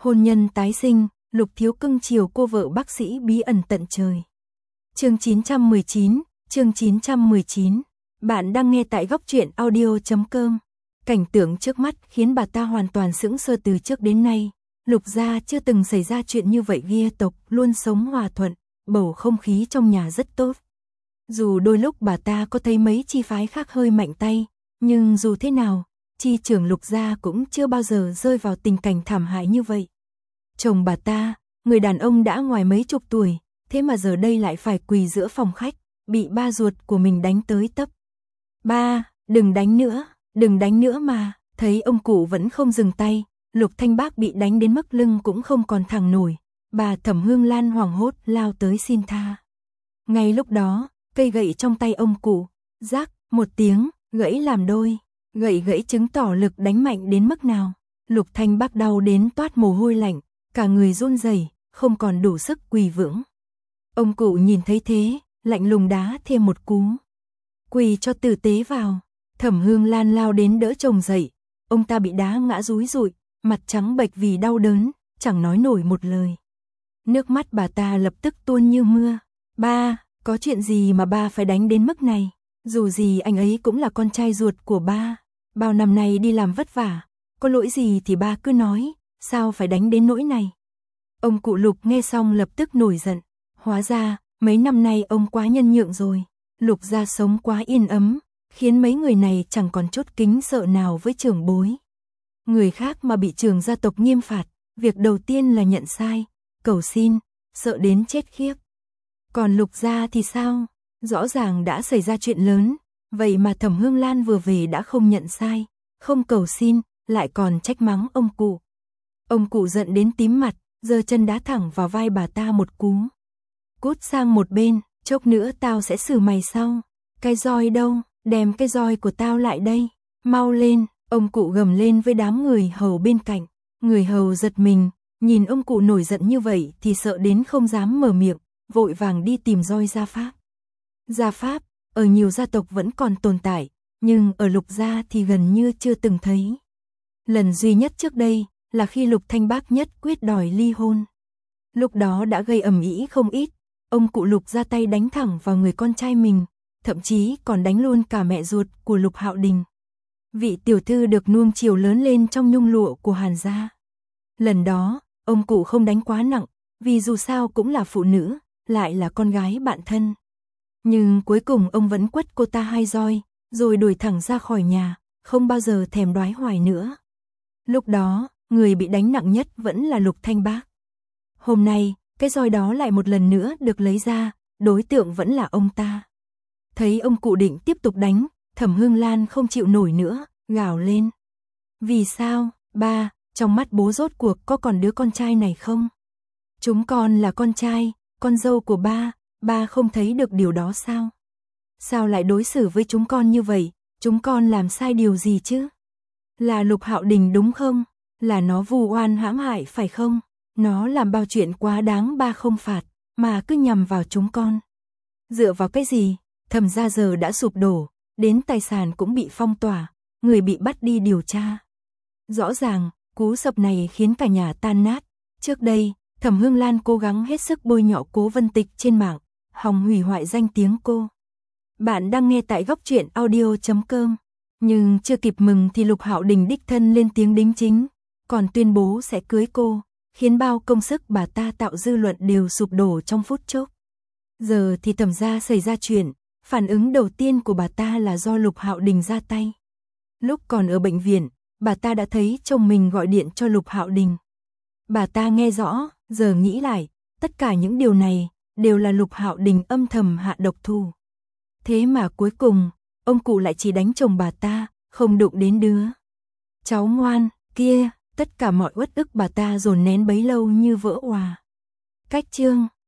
Hôn nhân tái sinh, Lục Thiếu cưng chiều cô vợ bác sĩ bí ẩn tận trời. Chương 919. Bạn đang nghe tại góc truyện audio.com. Cảnh tượng trước mắt khiến bà ta hoàn toàn sững sờ. Từ trước đến nay, Lục gia chưa từng xảy ra chuyện như vậy. Gia tộc luôn sống hòa thuận, bầu không khí trong nhà rất tốt. Dù đôi lúc bà ta có thấy mấy chi phái khác hơi mạnh tay, nhưng dù thế nào, chi trưởng Lục gia cũng chưa bao giờ rơi vào tình cảnh thảm hại như vậy. Chồng bà ta, người đàn ông đã ngoài mấy chục tuổi, thế mà giờ đây lại phải quỳ giữa phòng khách, bị ba ruột của mình đánh tới tấp. Ba, đừng đánh nữa mà. Thấy ông cụ vẫn không dừng tay, Lục Thanh Bác bị đánh đến mức lưng cũng không còn thẳng nổi. Bà Thẩm Hương Lan hoảng hốt lao tới xin tha. Ngay lúc đó, cây gậy trong tay ông cụ, rác, một tiếng, gãy làm đôi. Gậy gãy chứng tỏ lực đánh mạnh đến mức nào. Lục Thanh Bác đau đến toát mồ hôi lạnh, cả người run rẩy, không còn đủ sức quỳ vững. Ông cụ nhìn thấy thế, lạnh lùng đá thêm một cú. Quỳ cho tử tế vào. Thẩm Hương Lan lao đến đỡ chồng dậy. Ông ta bị đá ngã rúi rụi, mặt trắng bệch vì đau đớn, chẳng nói nổi một lời. Nước mắt bà ta lập tức tuôn như mưa. Ba, có chuyện gì mà ba phải đánh đến mức này? Dù gì anh ấy cũng là con trai ruột của ba. Bao năm nay đi làm vất vả, có lỗi gì thì ba cứ nói, sao phải đánh đến nỗi này? Ông cụ Lục nghe xong lập tức nổi giận. Hóa ra, mấy năm nay ông quá nhân nhượng rồi. Lục gia sống quá yên ấm, khiến mấy người này chẳng còn chút kính sợ nào với trưởng bối. Người khác mà bị trưởng gia tộc nghiêm phạt, việc đầu tiên là nhận sai, cầu xin, sợ đến chết khiếp. Còn Lục gia thì sao? Rõ ràng đã xảy ra chuyện lớn, vậy mà Thẩm Hương Lan vừa về đã không nhận sai, không cầu xin, lại còn trách mắng ông cụ. Ông cụ giận đến tím mặt, giơ chân đá thẳng vào vai bà ta một cú. Cút sang một bên, chốc nữa tao sẽ xử mày sau. Cái roi đâu, đem cái roi của tao lại đây, mau lên. Ông cụ gầm lên với đám người hầu bên cạnh. Người hầu giật mình, nhìn ông cụ nổi giận như vậy thì sợ đến không dám mở miệng, vội vàng đi tìm roi gia pháp. Gia pháp, ở nhiều gia tộc vẫn còn tồn tại, nhưng ở Lục gia thì gần như chưa từng thấy. Lần duy nhất trước đây là khi Lục Thanh Bác nhất quyết đòi ly hôn. Lúc đó đã gây ầm ĩ không ít, ông cụ Lục ra tay đánh thẳng vào người con trai mình, thậm chí còn đánh luôn cả mẹ ruột của Lục Hạo Đình. Vị tiểu thư được nuông chiều lớn lên trong nhung lụa của Hàn gia. Lần đó, ông cụ không đánh quá nặng, vì dù sao cũng là phụ nữ, lại là con gái bạn thân. Nhưng cuối cùng ông vẫn quất cô ta 2 roi, rồi đuổi thẳng ra khỏi nhà, không bao giờ thèm đoái hoài nữa. Lúc đó, người bị đánh nặng nhất vẫn là Lục Thanh Bác. Hôm nay, cái roi đó lại một lần nữa được lấy ra, đối tượng vẫn là ông ta. Thấy ông cụ định tiếp tục đánh, Thẩm Hương Lan không chịu nổi nữa, gào lên. Vì sao, ba, trong mắt bố rốt cuộc có còn đứa con trai này không? Chúng con là con trai, con dâu của ba không thấy được điều đó sao? Sao lại đối xử với chúng con như vậy, chúng con làm sai điều gì chứ? Là Lục Hạo Đình đúng không? Là nó vu oan hãm hại phải không? Nó làm bao chuyện quá đáng ba không phạt, mà cứ nhằm vào chúng con. Dựa vào cái gì? Thẩm gia giờ đã sụp đổ, đến tài sản cũng bị phong tỏa, người bị bắt đi điều tra. Rõ ràng, cú sập này khiến cả nhà tan nát. Trước đây, Thẩm Hương Lan cố gắng hết sức bôi nhọ Cố Vân Tịch trên mạng, hòng hủy hoại danh tiếng cô. Bạn đang nghe tại góc truyện audio.com. Nhưng chưa kịp mừng thì Lục Hạo Đình đích thân lên tiếng đính chính, còn tuyên bố sẽ cưới cô, khiến bao công sức bà ta tạo dư luận đều sụp đổ trong phút chốc. Giờ thì Thẩm gia xảy ra chuyện, phản ứng đầu tiên của bà ta là do Lục Hạo Đình ra tay. Lúc còn ở bệnh viện, bà ta đã thấy chồng mình gọi điện cho Lục Hạo Đình. Bà ta nghe rõ, giờ nghĩ lại, tất cả những điều này đều là Lục Hạo Đình âm thầm hạ độc thủ. Thế mà cuối cùng, ông cụ lại chỉ đánh chồng bà ta, không đụng đến đứa cháu ngoan kia. Tất cả mọi uất ức bà ta dồn nén bấy lâu như vỡ òa. Cách chương